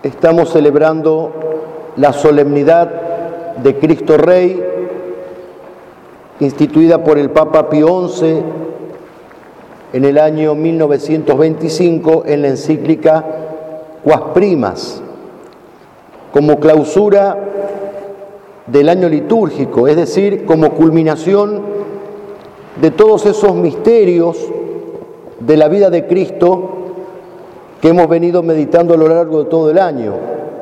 Estamos celebrando la solemnidad de Cristo Rey, instituida por el Papa Pío XI en el año 1925 en la encíclica Quas Primas, como clausura del año litúrgico, es decir, como culminación de todos esos misterios de la vida de Cristo que hemos venido meditando a lo largo de todo el año.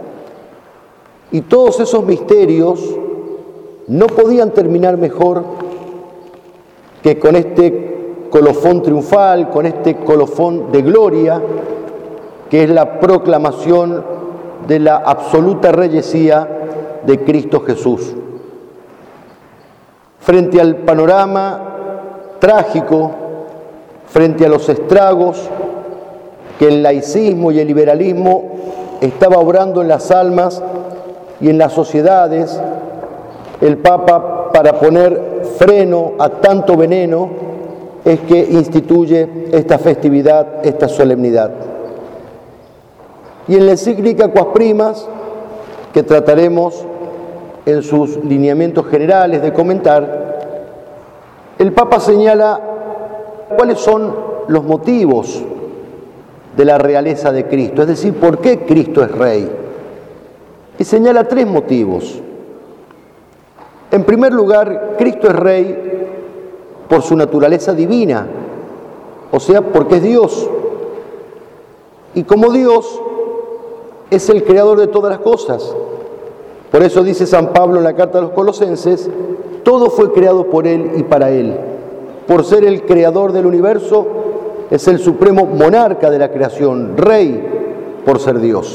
Y todos esos misterios no podían terminar mejor que con este colofón triunfal, con este colofón de gloria, que es la proclamación de la absoluta reyesía de Cristo Jesús. Frente al panorama trágico, frente a los estragos que el laicismo y el liberalismo estaba obrando en las almas y en las sociedades, el Papa, para poner freno a tanto veneno, es que instituye esta festividad, esta solemnidad. Y en la encíclica Quas Primas, que trataremos en sus lineamientos generales de comentar, el Papa señala cuáles son los motivos de la realeza de Cristo, es decir, por qué Cristo es Rey. Y señala tres motivos. En primer lugar, Cristo es Rey por su naturaleza divina, o sea, porque es Dios. Y como Dios es el creador de todas las cosas. Por eso dice San Pablo en la carta a los Colosenses, todo fue creado por Él y para Él. Por ser el creador del universo, es el supremo monarca de la creación, Rey por ser Dios.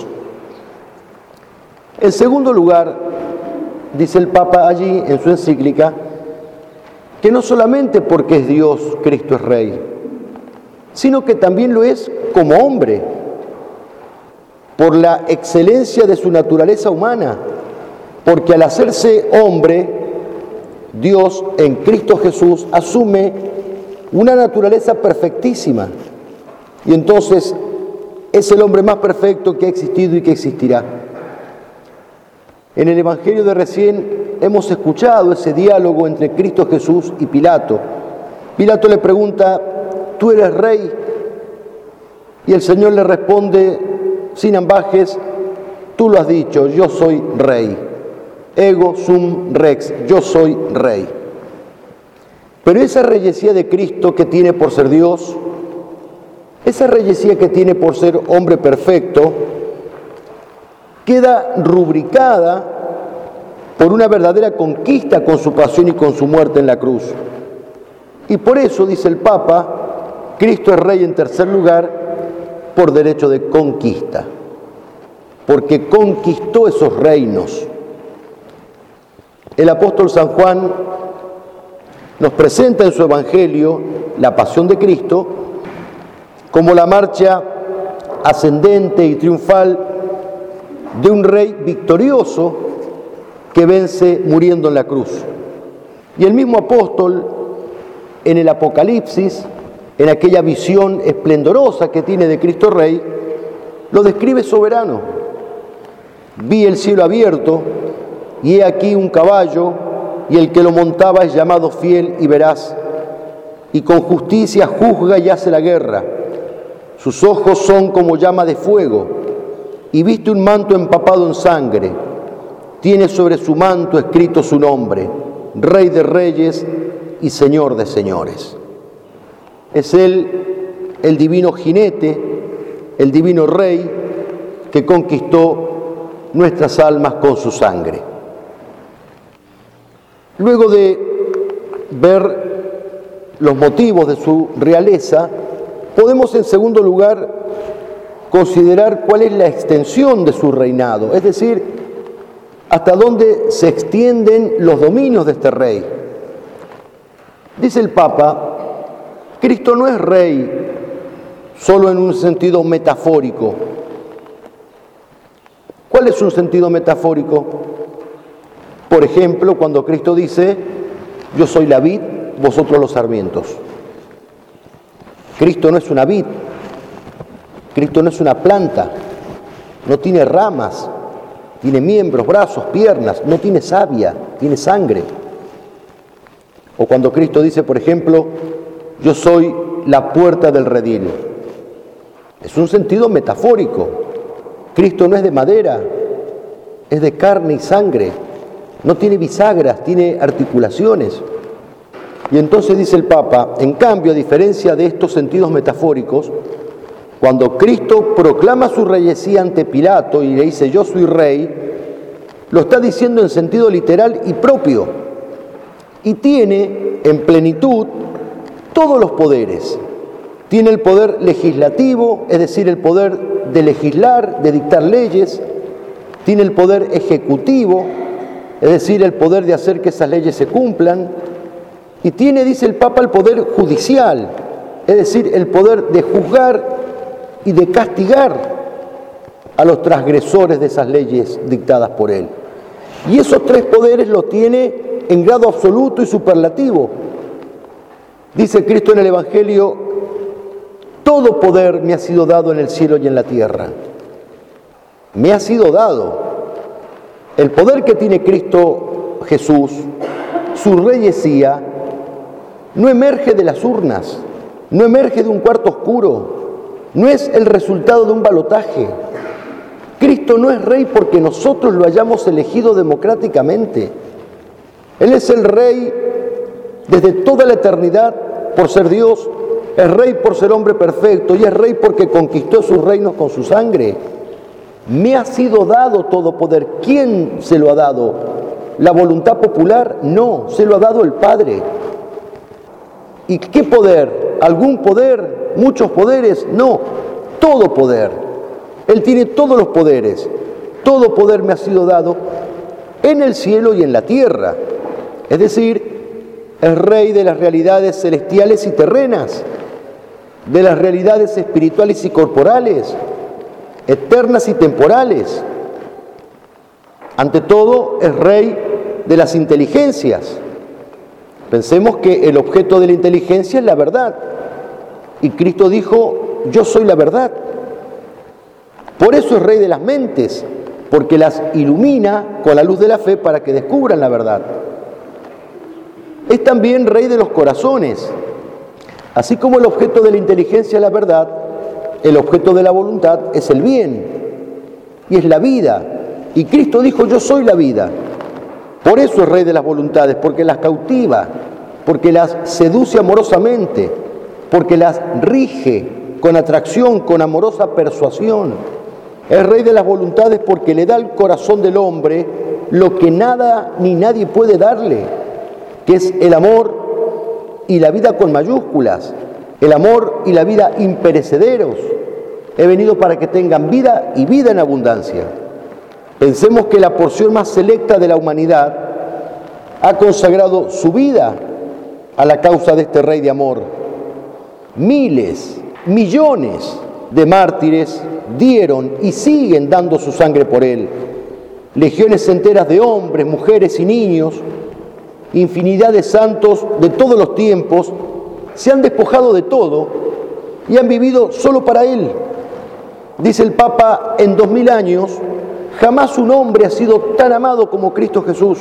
En segundo lugar, dice el Papa allí en su encíclica, que no solamente porque es Dios, Cristo es Rey, sino que también lo es como hombre, por la excelencia de su naturaleza humana, porque al hacerse hombre, Dios en Cristo Jesús asume una naturaleza perfectísima, y entonces es el hombre más perfecto que ha existido y que existirá. En el Evangelio de recién hemos escuchado ese diálogo entre Cristo Jesús y Pilato. Pilato le pregunta, ¿tú eres rey? Y el Señor le responde sin ambajes, tú lo has dicho, yo soy rey. Ego sum rex, yo soy rey. Pero esa reyesía de Cristo que tiene por ser Dios, esa reyesía que tiene por ser hombre perfecto, queda rubricada por una verdadera conquista con su pasión y con su muerte en la cruz. Y por eso, dice el Papa, Cristo es Rey en tercer lugar por derecho de conquista, porque conquistó esos reinos. El apóstol San Juan nos presenta en su Evangelio la pasión de Cristo como la marcha ascendente y triunfal de un rey victorioso que vence muriendo en la cruz. Y el mismo apóstol en el Apocalipsis, en aquella visión esplendorosa que tiene de Cristo Rey, lo describe soberano. Vi el cielo abierto y he aquí un caballo, y el que lo montaba es llamado fiel y veraz, y con justicia juzga y hace la guerra. Sus ojos son como llama de fuego, y viste un manto empapado en sangre. Tiene sobre su manto escrito su nombre, Rey de Reyes y Señor de Señores. Es Él el divino jinete, el divino Rey, que conquistó nuestras almas con su sangre. Luego de ver los motivos de su realeza, podemos en segundo lugar considerar cuál es la extensión de su reinado, es decir, hasta dónde se extienden los dominios de este rey. Dice el Papa, Cristo no es rey solo en un sentido metafórico. ¿Cuál es un sentido metafórico? Por ejemplo, cuando Cristo dice, yo soy la vid, vosotros los sarmientos. Cristo no es una vid, Cristo no es una planta, no tiene ramas, tiene miembros, brazos, piernas, no tiene savia, tiene sangre. O cuando Cristo dice, por ejemplo, yo soy la puerta del redil. Es un sentido metafórico. Cristo no es de madera, es de carne y sangre. No tiene bisagras, tiene articulaciones. Y entonces dice el Papa, en cambio, a diferencia de estos sentidos metafóricos, cuando Cristo proclama su reyesía ante Pilato y le dice yo soy rey, lo está diciendo en sentido literal y propio. Y tiene en plenitud todos los poderes. Tiene el poder legislativo, es decir, el poder de legislar, de dictar leyes. Tiene el poder ejecutivo, es decir, el poder de hacer que esas leyes se cumplan. Y tiene, dice el Papa, el poder judicial, es decir, el poder de juzgar y de castigar a los transgresores de esas leyes dictadas por él. Y esos tres poderes los tiene en grado absoluto y superlativo. Dice Cristo en el Evangelio, todo poder me ha sido dado en el cielo y en la tierra. Me ha sido dado. El poder que tiene Cristo Jesús, su reyesía, no emerge de las urnas, no emerge de un cuarto oscuro, no es el resultado de un balotaje. Cristo no es rey porque nosotros lo hayamos elegido democráticamente. Él es el rey desde toda la eternidad por ser Dios, es rey por ser hombre perfecto y es rey porque conquistó sus reinos con su sangre. Me ha sido dado todo poder. ¿Quién se lo ha dado? ¿La voluntad popular? No, se lo ha dado el Padre. ¿Y qué poder? ¿Algún poder? ¿Muchos poderes? No, todo poder. Él tiene todos los poderes. Todo poder me ha sido dado en el cielo y en la tierra. Es decir, es rey de las realidades celestiales y terrenas, de las realidades espirituales y corporales, eternas y temporales. Ante todo, es rey de las inteligencias. Pensemos que el objeto de la inteligencia es la verdad. Y Cristo dijo, yo soy la verdad. Por eso es rey de las mentes, porque las ilumina con la luz de la fe para que descubran la verdad. Es también rey de los corazones. Así como el objeto de la inteligencia es la verdad, el objeto de la voluntad es el bien y es la vida. Y Cristo dijo, yo soy la vida. Por eso es rey de las voluntades, porque las cautiva, porque las seduce amorosamente, porque las rige con atracción, con amorosa persuasión. Es rey de las voluntades porque le da al corazón del hombre lo que nada ni nadie puede darle, que es el amor y la vida con mayúsculas, el amor y la vida imperecederos. He venido para que tengan vida y vida en abundancia. Pensemos que la porción más selecta de la humanidad ha consagrado su vida a la causa de este rey de amor. Miles, millones de mártires dieron y siguen dando su sangre por él. Legiones enteras de hombres, mujeres y niños, infinidad de santos de todos los tiempos, se han despojado de todo y han vivido solo para él. Dice el Papa, en 2000 años, jamás un hombre ha sido tan amado como Cristo Jesús,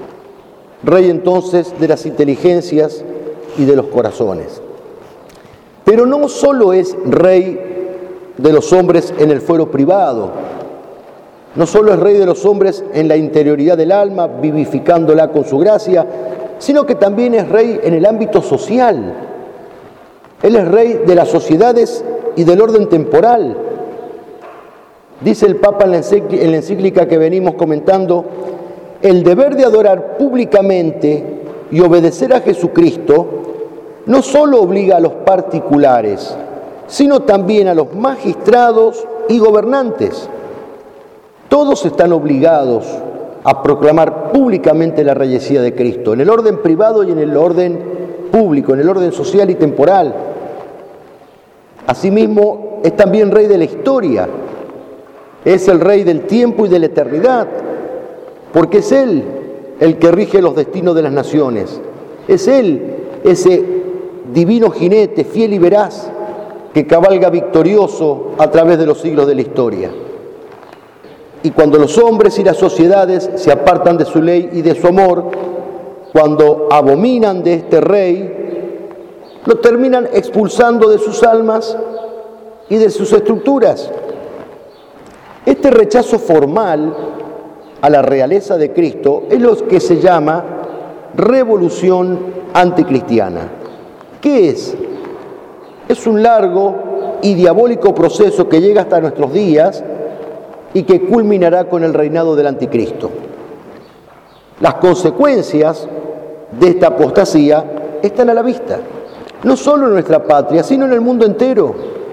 rey entonces de las inteligencias y de los corazones. Pero no solo es rey de los hombres en el fuero privado, no solo es rey de los hombres en la interioridad del alma, vivificándola con su gracia, sino que también es rey en el ámbito social. Él es rey de las sociedades y del orden temporal. Dice el Papa en la encíclica que venimos comentando, el deber de adorar públicamente y obedecer a Jesucristo no solo obliga a los particulares, sino también a los magistrados y gobernantes. Todos están obligados a proclamar públicamente la reyesía de Cristo, en el orden privado y en el orden público, en el orden social y temporal. Asimismo, es también rey de la historia, es el rey del tiempo y de la eternidad, porque es Él el que rige los destinos de las naciones. Es Él, ese divino jinete fiel y veraz que cabalga victorioso a través de los siglos de la historia. Y cuando los hombres y las sociedades se apartan de su ley y de su amor, cuando abominan de este rey, lo terminan expulsando de sus almas y de sus estructuras. Este rechazo formal a la realeza de Cristo es lo que se llama revolución anticristiana. ¿Qué es? Es un largo y diabólico proceso que llega hasta nuestros días y que culminará con el reinado del anticristo. Las consecuencias de esta apostasía están a la vista, no solo en nuestra patria, sino en el mundo entero.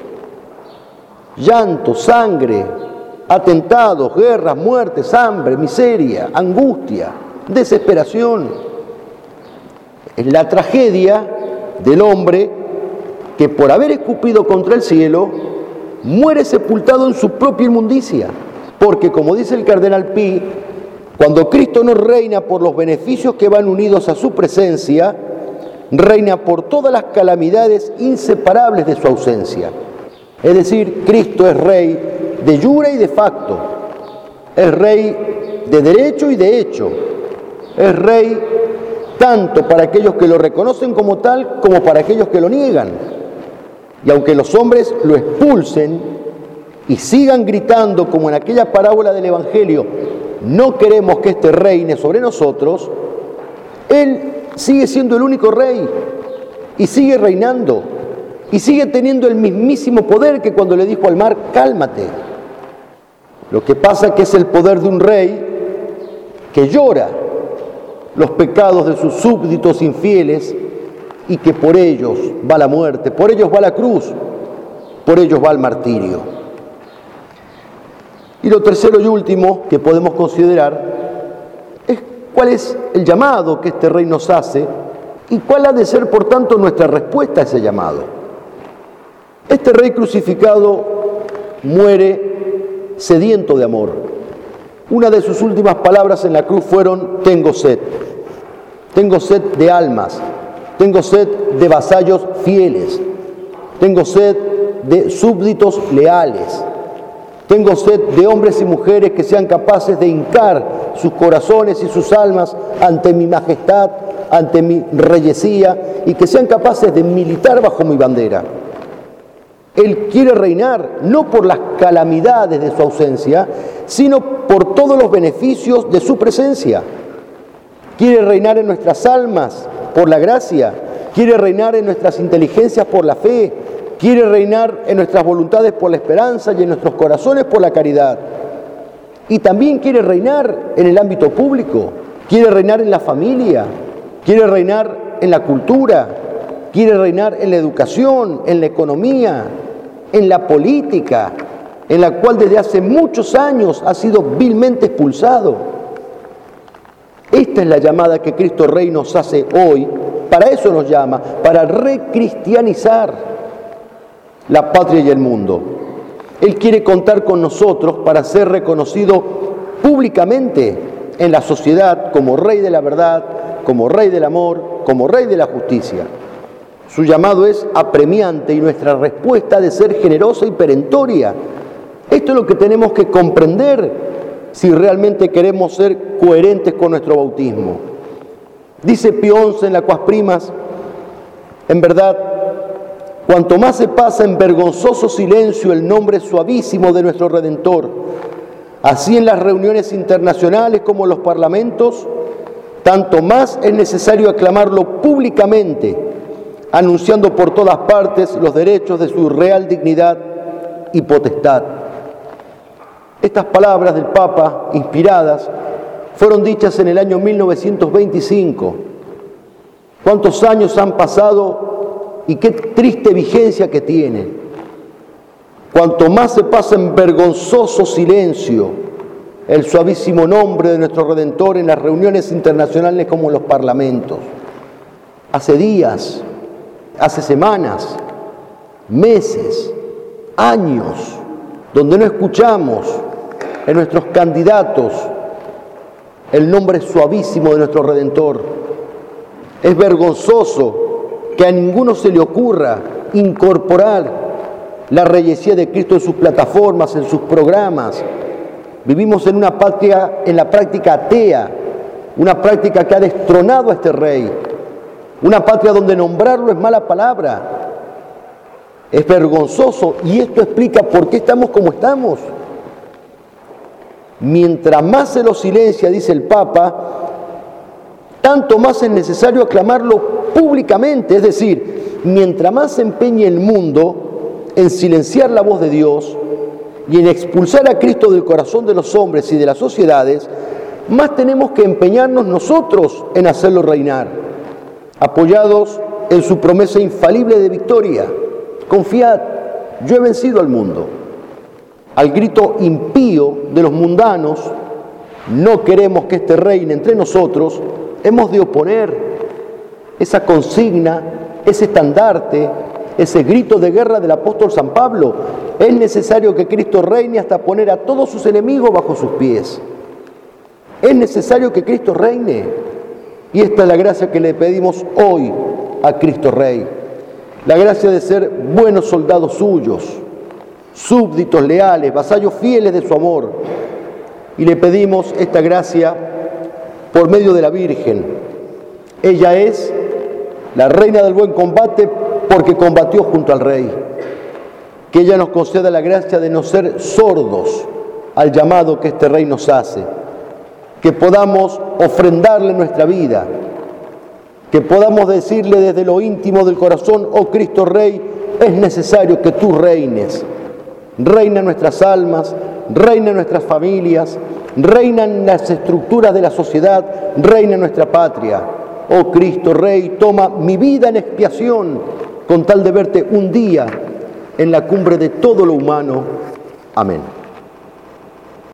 Llanto, sangre, atentados, guerras, muertes, hambre, miseria, angustia, desesperación. Es la tragedia del hombre que por haber escupido contra el cielo muere sepultado en su propia inmundicia. Porque, como dice el cardenal Pi, cuando Cristo no reina por los beneficios que van unidos a su presencia, reina por todas las calamidades inseparables de su ausencia. Es decir, Cristo es rey de jure y de facto, es rey de derecho y de hecho, es rey tanto para aquellos que lo reconocen como tal, como para aquellos que lo niegan. Y aunque los hombres lo expulsen y sigan gritando como en aquella parábola del Evangelio, no queremos que este reine sobre nosotros, Él sigue siendo el único rey y sigue reinando y sigue teniendo el mismísimo poder que cuando le dijo al mar, cálmate. Lo que pasa es que es el poder de un rey que llora los pecados de sus súbditos infieles y que por ellos va la muerte, por ellos va la cruz, por ellos va el martirio. Y lo tercero y último que podemos considerar es cuál es el llamado que este rey nos hace y cuál ha de ser, por tanto, nuestra respuesta a ese llamado. Este rey crucificado muere sediento de amor. Una de sus últimas palabras en la cruz fueron: tengo sed de almas, tengo sed de vasallos fieles, tengo sed de súbditos leales, tengo sed de hombres y mujeres que sean capaces de hincar sus corazones y sus almas ante mi majestad, ante mi reyesía, y que sean capaces de militar bajo mi bandera. Él quiere reinar no por las calamidades de su ausencia, sino por todos los beneficios de su presencia. Quiere reinar en nuestras almas por la gracia, quiere reinar en nuestras inteligencias por la fe, quiere reinar en nuestras voluntades por la esperanza y en nuestros corazones por la caridad. Y también quiere reinar en el ámbito público, quiere reinar en la familia, quiere reinar en la cultura, quiere reinar en la educación, en la economía, en la política, en la cual desde hace muchos años ha sido vilmente expulsado. Esta es la llamada que Cristo Rey nos hace hoy, para eso nos llama, para recristianizar la patria y el mundo. Él quiere contar con nosotros para ser reconocido públicamente en la sociedad como Rey de la verdad, como Rey del amor, como Rey de la justicia. Su llamado es apremiante y nuestra respuesta ha de ser generosa y perentoria. Esto es lo que tenemos que comprender si realmente queremos ser coherentes con nuestro bautismo. Dice Pío XI en la Quas Primas: en verdad, cuanto más se pasa en vergonzoso silencio el nombre suavísimo de nuestro Redentor, así en las reuniones internacionales como en los parlamentos, tanto más es necesario aclamarlo públicamente, anunciando por todas partes los derechos de su real dignidad y potestad. Estas palabras del Papa, inspiradas, fueron dichas en el año 1925. ¿Cuántos años han pasado y qué triste vigencia que tienen? Cuanto más se pasa en vergonzoso silencio el suavísimo nombre de nuestro Redentor en las reuniones internacionales como en los parlamentos. Hace días, hace semanas, meses, años, donde no escuchamos en nuestros candidatos el nombre suavísimo de nuestro Redentor. Es vergonzoso que a ninguno se le ocurra incorporar la reyesía de Cristo en sus plataformas, en sus programas, Vivimos en una patria, en la práctica atea, una práctica que ha destronado a este rey, una patria donde nombrarlo es mala palabra, es vergonzoso, y esto explica por qué estamos como estamos. Mientras más se lo silencia, dice el Papa, tanto más es necesario aclamarlo públicamente, es decir, mientras más se empeñe el mundo en silenciar la voz de Dios y en expulsar a Cristo del corazón de los hombres y de las sociedades, más tenemos que empeñarnos nosotros en hacerlo reinar, apoyados en su promesa infalible de victoria. Confiad, yo he vencido al mundo. Al grito impío de los mundanos, no queremos que este reine entre nosotros, hemos de oponer esa consigna, ese estandarte, ese grito de guerra del apóstol San Pablo. Es necesario que Cristo reine hasta poner a todos sus enemigos bajo sus pies. Es necesario que Cristo reine. Y esta es la gracia que le pedimos hoy a Cristo Rey. La gracia de ser buenos soldados suyos, súbditos leales, vasallos fieles de su amor. Y le pedimos esta gracia por medio de la Virgen. Ella es la reina del buen combate porque combatió junto al Rey. Que ella nos conceda la gracia de no ser sordos al llamado que este Rey nos hace. Que podamos ofrendarle nuestra vida. Que podamos decirle desde lo íntimo del corazón: oh Cristo Rey, es necesario que tú reines. Reina en nuestras almas, reina en nuestras familias, reina en las estructuras de la sociedad, reina en nuestra patria. Oh Cristo Rey, toma mi vida en expiación con tal de verte un día en la cumbre de todo lo humano. Amén.